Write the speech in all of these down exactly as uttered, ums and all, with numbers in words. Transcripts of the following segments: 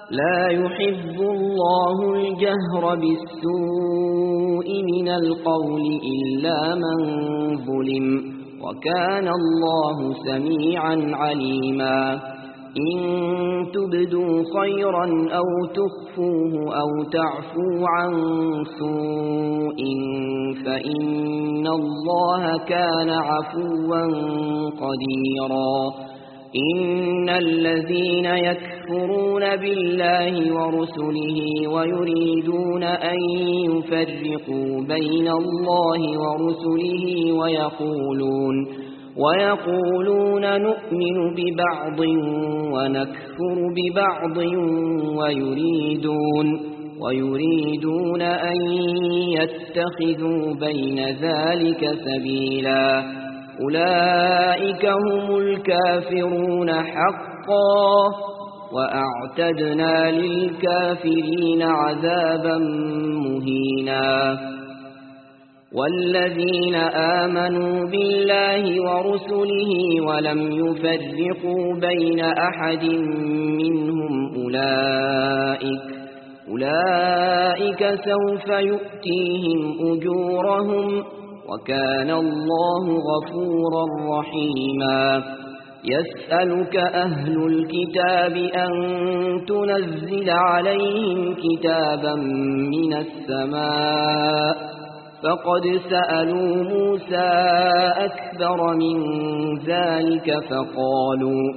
لا يحب الله الجهر بالسوء من القول إلا من ظلم وكان الله سميعا عليما إن تبدوا خيرا أو تخفوه أو تعفو عن سوء فإن الله كان عفوا قديرا إن الذين يكفرون بالله ورسله ويريدون أن يفرقوا بين الله ورسله ويقولون ويقولون نؤمن ببعض ونكفر ببعض ويريدون ويريدون أن يتخذوا بين ذلك سبيلا أولئك هم الكافرون حقا وأعتدنا للكافرين عذابا مهينا والذين آمنوا بالله ورسله ولم يفرقوا بين أحد منهم أولئك أولئك سوف يؤتيهم أجورهم وكان الله غفورا رحيما يسألك أهل الكتاب أن تنزل عليهم كتابا من السماء فقد سألوا موسى أكبر من ذلك فقالوا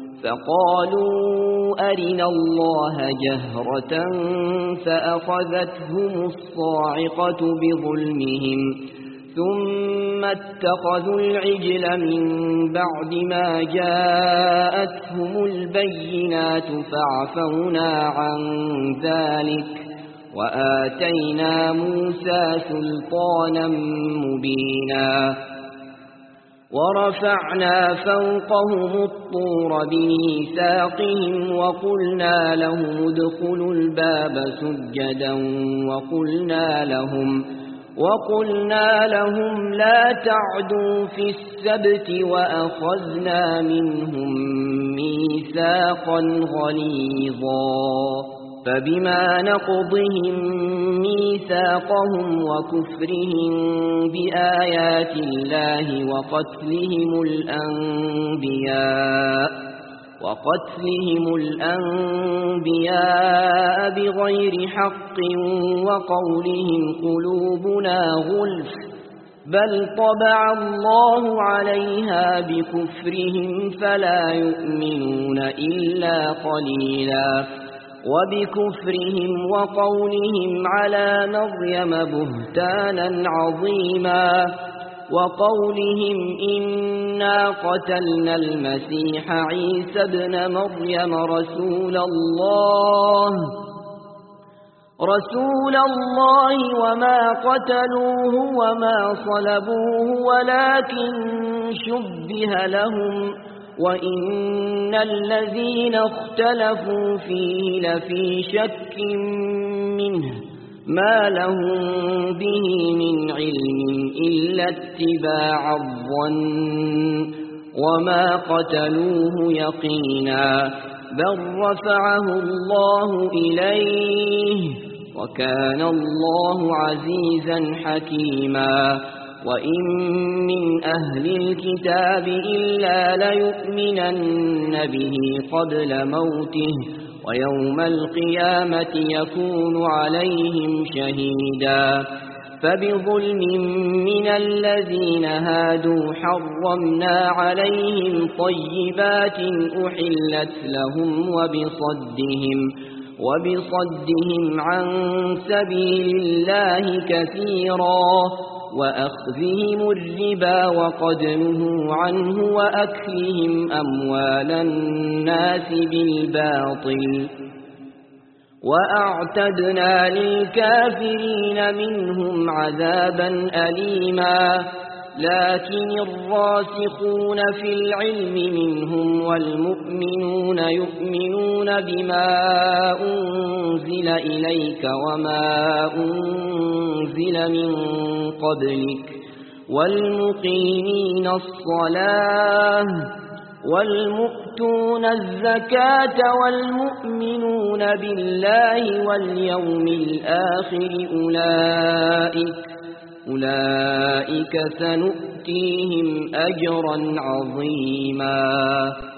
فقالوا أرنا الله جهرة فأخذتهم الصاعقة بظلمهم ثم اتخذوا العجل من بعد ما جاءتهم البينات فعفونا عن ذلك وآتينا موسى سلطانا مبينا ورفعنا فوقهم الطور بميثاقهم وقلنا لهم ادخلوا الباب سجدا وقلنا لهم وقلنا لهم لا تعدوا في السبت وأخذنا منهم ميثاقا غليظا فبما نقضهم ميثاقهم وكفرهم بآيات الله وقتلهم الأنبياء وقتلهم الأنبياء بغير حق وقولهم قلوبنا غلف بل طبع الله عليها بكفرهم فلا يؤمنون إلا قليلا وبكفرهم وقولهم على مريم بهتانا عظيما وقولهم إنا قتلنا المسيح عيسى ابن مريم رسول الله رسول الله وما قتلوه وما صلبوه ولكن شبه لهم وإن الذين اختلفوا فيه لفي شك منه ما لهم به من علم إلا اتباع الظن وما قتلوه يقينا بل رفعه الله إليه وكان الله عزيزا حكيما وإن من أهل الكتاب إلا ليؤمنن به قبل موته ويوم القيامة يكون عليهم شهيدا فبظلم من الذين هادوا حرمنا عليهم طيبات أحلت لهم وبصدهم وبصدهم عن سبيل الله كثيرا وأخذهم الربا وقد نهوا عنه وأكلهم أموال الناس بالباطل وأعتدنا للكافرين منهم عذابا أليما لكن الراسخون في العلم منهم والمؤمنون يؤمنون بما أنزل إليك وما أنزل من قبلك والمقيمين الصلاة والمؤتون الزكاة والمؤمنون بالله واليوم الآخر أولئك, أولئك سنؤتيهم أجرا عظيما.